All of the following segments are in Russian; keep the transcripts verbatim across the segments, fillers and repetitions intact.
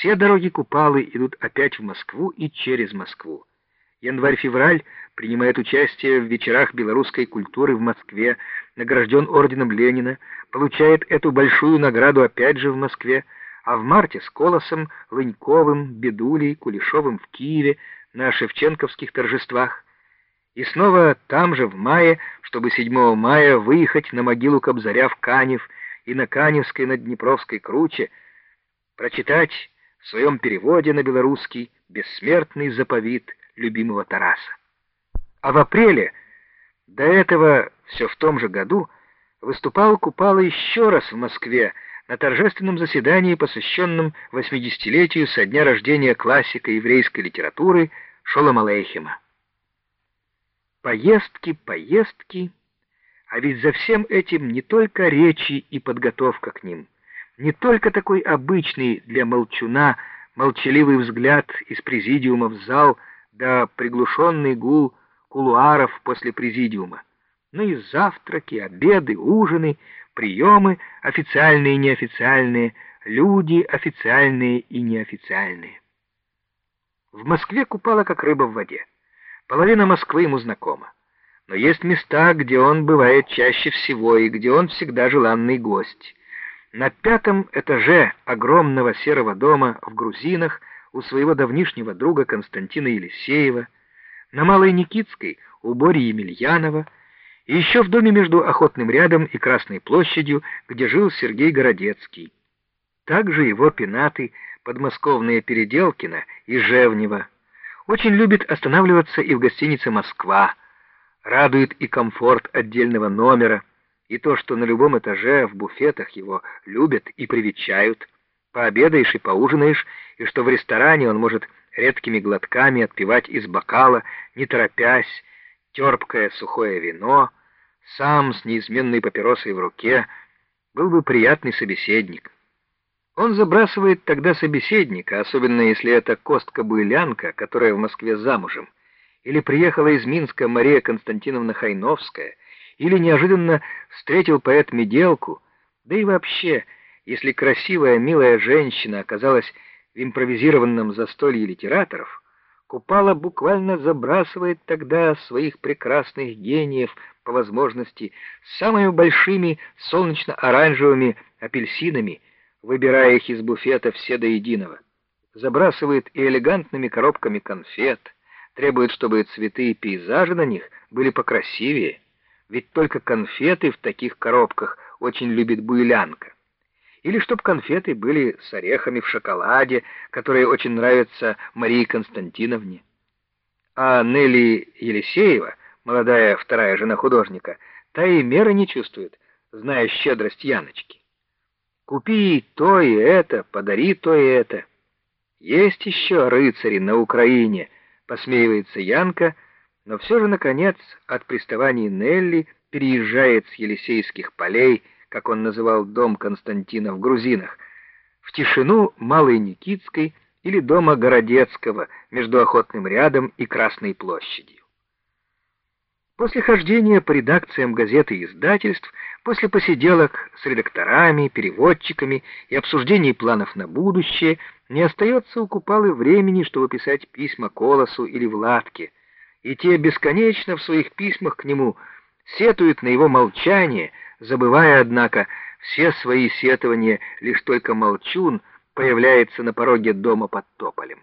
Все дороги Купалы идут опять в Москву и через Москву. Январь-февраль принимает участие в вечерах белорусской культуры в Москве, награжден орденом Ленина, получает эту большую награду опять же в Москве, а в марте с Колосом, Лыньковым, Бедулей, Кулешовым в Киеве на шевченковских торжествах. И снова там же в мае, чтобы седьмого мая выехать на могилу Кобзаря в Канев и на Каневской над Днепровской круче прочитать в своем переводе на белорусский бессмертный заповит любимого Тараса. А в апреле, до этого все в том же году, выступал Купала еще раз в Москве на торжественном заседании, посвященном восьмидесятилетию со дня рождения классика еврейской литературы Шолома Алейхема. Поездки, поездки, а ведь за всем этим не только речи и подготовка к ним, не только такой обычный для молчуна молчаливый взгляд из президиума в зал да приглушенный гул кулуаров после президиума, но и завтраки, обеды, ужины, приемы официальные и неофициальные, люди официальные и неофициальные. В Москве Купала как рыба в воде. Половина Москвы ему знакома. Но есть места, где он бывает чаще всего и где он всегда желанный гость. На пятом этаже огромного серого дома в Грузинах у своего давнишнего друга Константина Елисеева, на Малой Никитской у Бори Емельянова, и еще в доме между Охотным рядом и Красной площадью, где жил Сергей Городецкий. Также его пенаты подмосковные Переделкино и Жевнево. Очень любит останавливаться и в гостинице «Москва». Радует и комфорт отдельного номера, и то, что на любом этаже в буфетах его любят и привечают. Пообедаешь и поужинаешь, и что в ресторане он может редкими глотками отпивать из бокала, не торопясь, терпкое сухое вино, сам с неизменной папиросой в руке, был бы приятный собеседник. Он забрасывает тогда собеседника, особенно если это Костка-Буйлянка, которая в Москве замужем, или приехала из Минска Мария Константиновна Хайновская, или неожиданно встретил поэт Меделку, да и вообще, если красивая, милая женщина оказалась в импровизированном застолье литераторов, Купала буквально забрасывает тогда своих прекрасных гениев по возможности самыми большими солнечно-оранжевыми апельсинами, выбирая их из буфета все до единого. Забрасывает и элегантными коробками конфет, требует, чтобы цветы и пейзажи на них были покрасивее, ведь только конфеты в таких коробках очень любит Буйлянка. Или чтоб конфеты были с орехами в шоколаде, которые очень нравятся Марии Константиновне. А Нелли Елисеева, молодая вторая жена художника, та и меры не чувствует, зная щедрость Яночки. Купи то и это, подари то и это. Есть еще рыцари на Украине, посмеивается Янка, но все же, наконец, от приставаний Нелли переезжает с Елисейских полей, как он называл дом Константина в Грузинах, в тишину Малой Никитской или дома Городецкого между Охотным рядом и Красной площадью. После хождения по редакциям газет и издательств, после посиделок с редакторами, переводчиками и обсуждений планов на будущее, не остается у Купалы времени, чтобы писать письма Колосу или Владке, и те бесконечно в своих письмах к нему сетуют на его молчание, забывая, однако, все свои сетования, лишь только молчун появляется на пороге дома под тополем.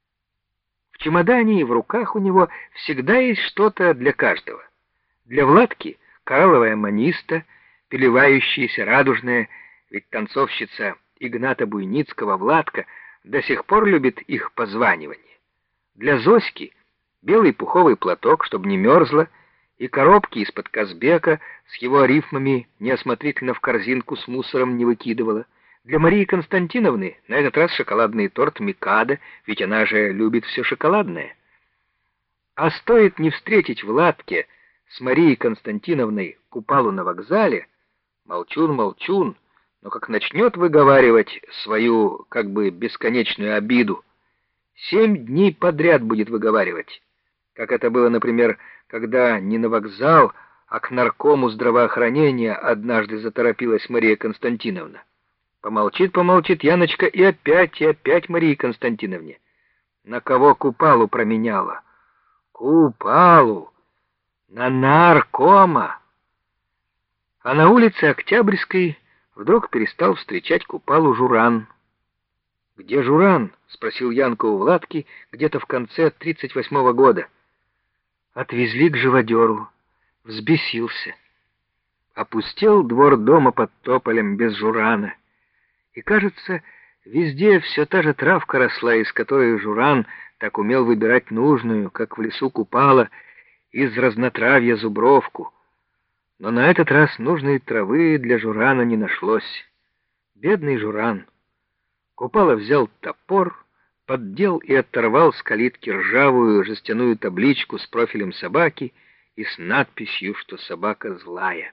В чемодане и в руках у него всегда есть что-то для каждого. Для Владки коралловая маниста, переливающаяся радужная, ведь танцовщица Игната Буйницкого Владка до сих пор любит их позванивание. Для Зоськи белый пуховый платок, чтобы не мерзла, и коробки из-под Казбека с его рифмами неосмотрительно в корзинку с мусором не выкидывала. Для Марии Константиновны на этот раз шоколадный торт Микадо, ведь она же любит все шоколадное. А стоит не встретить в Владке с Марией Константиновной Купалу на вокзале, молчун, молчун, но как начнет выговаривать свою как бы бесконечную обиду, семь дней подряд будет выговаривать, как это было, например, когда не на вокзал, а к наркому здравоохранения однажды заторопилась Мария Константиновна. Помолчит, помолчит Яночка, и опять, и опять Марии Константиновне. На кого Купалу променяла? Купалу! На наркома! А на улице Октябрьской вдруг перестал встречать Купалу Журан. «Где Журан?» — спросил Янка у Владки где-то в конце тридцать восьмого года. Отвезли к живодеру. Взбесился. Опустел двор дома под тополем без Журана. И, кажется, везде все та же травка росла, из которой Журан так умел выбирать нужную, как в лесу Купала, из разнотравья зубровку. Но на этот раз нужной травы для Журана не нашлось. Бедный Журан. Купала взял топор, поддел и оторвал с калитки ржавую жестяную табличку с профилем собаки и с надписью, что собака злая.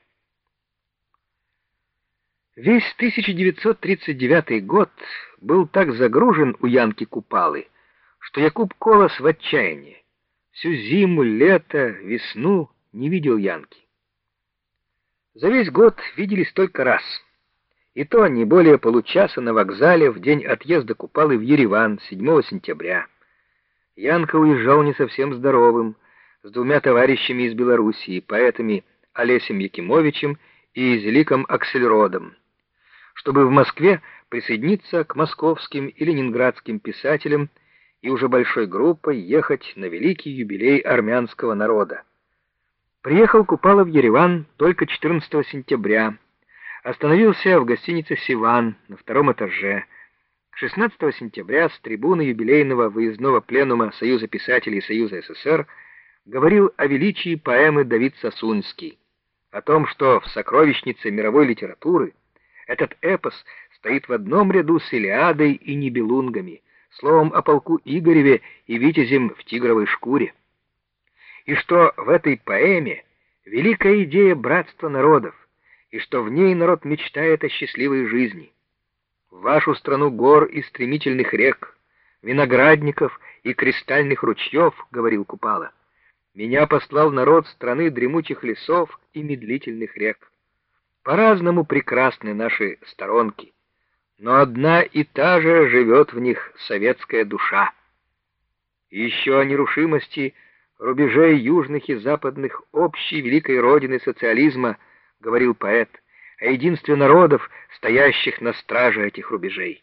Весь тысяча девятьсот тридцать девятый год был так загружен у Янки Купалы, что Якуб Колос в отчаянии. Всю зиму, лето, весну не видел Янки. За весь год виделись только раз. И то не более получаса на вокзале в день отъезда Купалы в Ереван, седьмого сентября. Янка уезжал не совсем здоровым, с двумя товарищами из Белоруссии, поэтами Олесем Якимовичем и Зеликом Аксельродом, чтобы в Москве присоединиться к московским и ленинградским писателям и уже большой группой ехать на великий юбилей армянского народа. Приехал Купала в Ереван только четырнадцатого сентября, остановился в гостинице «Сиван» на втором этаже. шестнадцатого сентября с трибуны юбилейного выездного пленума Союза писателей Союза СССР говорил о величии поэмы Давид Сосунский, о том, что в сокровищнице мировой литературы этот эпос стоит в одном ряду с Илиадой и Нибелунгами, словом о полку Игореве и витязем в тигровой шкуре. И что в этой поэме великая идея братства народов, и что в ней народ мечтает о счастливой жизни. В вашу страну гор и стремительных рек, виноградников и кристальных ручьев, говорил Купала, меня послал народ страны дремучих лесов и медлительных рек. По-разному прекрасны наши сторонки, но одна и та же живет в них советская душа. И еще о нерушимости рубежей южных и западных общей великой родины социализма говорил поэт, о единстве народов, стоящих на страже этих рубежей.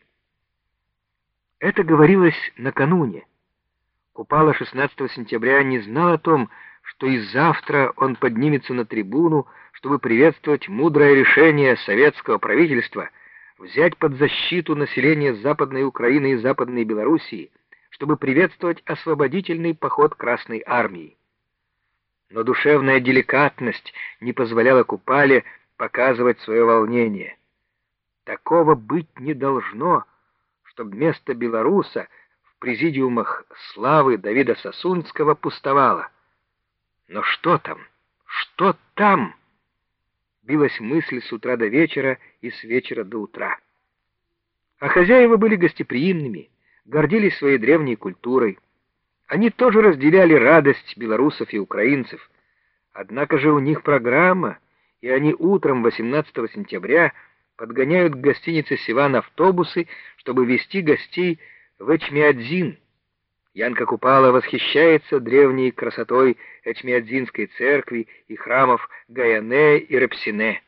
Это говорилось накануне. Купала шестнадцатого сентября не знал о том, что и завтра он поднимется на трибуну, чтобы приветствовать мудрое решение советского правительства взять под защиту население Западной Украины и Западной Белоруссии, чтобы приветствовать освободительный поход Красной Армии. Но душевная деликатность не позволяла Купале показывать свое волнение. Такого быть не должно, чтобы место белоруса в президиумах славы Давида Сосунского пустовало. Но что там? Что там? Билась мысль с утра до вечера и с вечера до утра. А хозяева были гостеприимными, гордились своей древней культурой. Они тоже разделяли радость белорусов и украинцев. Однако же у них программа, и они утром восемнадцатого сентября подгоняют к гостинице «Сиван» автобусы, чтобы везти гостей в Эчмиадзин. Янка Купала восхищается древней красотой Эчмиадзинской церкви и храмов Гаяне и Репсине.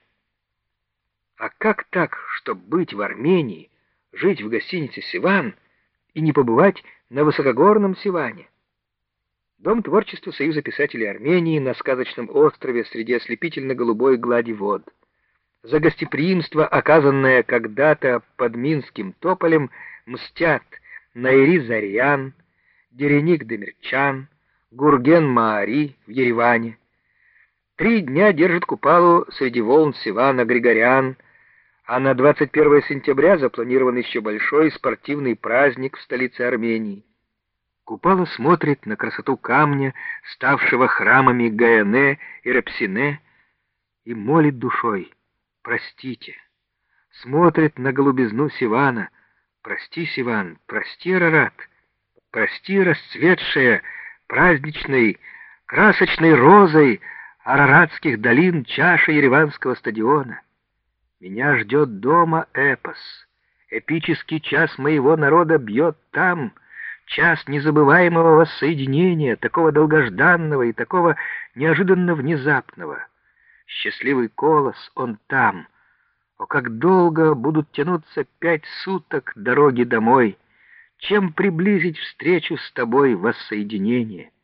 А как так, чтобы быть в Армении, жить в гостинице «Сиван» и не побывать на высокогорном Сиване? Дом творчества Союза писателей Армении на сказочном острове среди ослепительно-голубой глади вод. За гостеприимство, оказанное когда-то под Минским тополем, мстят Найри Зарьян, Дереник Демирчан, Гурген Маари в Ереване. Три дня держит Купалу среди волн Сивана Григорян, а на двадцать первое сентября запланирован еще большой спортивный праздник в столице Армении. Купала смотрит на красоту камня, ставшего храмами Гаяне и Репсине, и молит душой: простите. Смотрит на голубизну Сивана: прости, Сиван, прости, Арарат, прости, расцветшая праздничной, красочной розой араратских долин чаша ереванского стадиона. Меня ждет дома эпос, Эпический час моего народа бьет там, час незабываемого воссоединения, такого долгожданного и такого неожиданно внезапного. Счастливый колос, он там. О, как долго будут тянуться пять суток дороги домой! Чем приблизить встречу с тобой, воссоединение?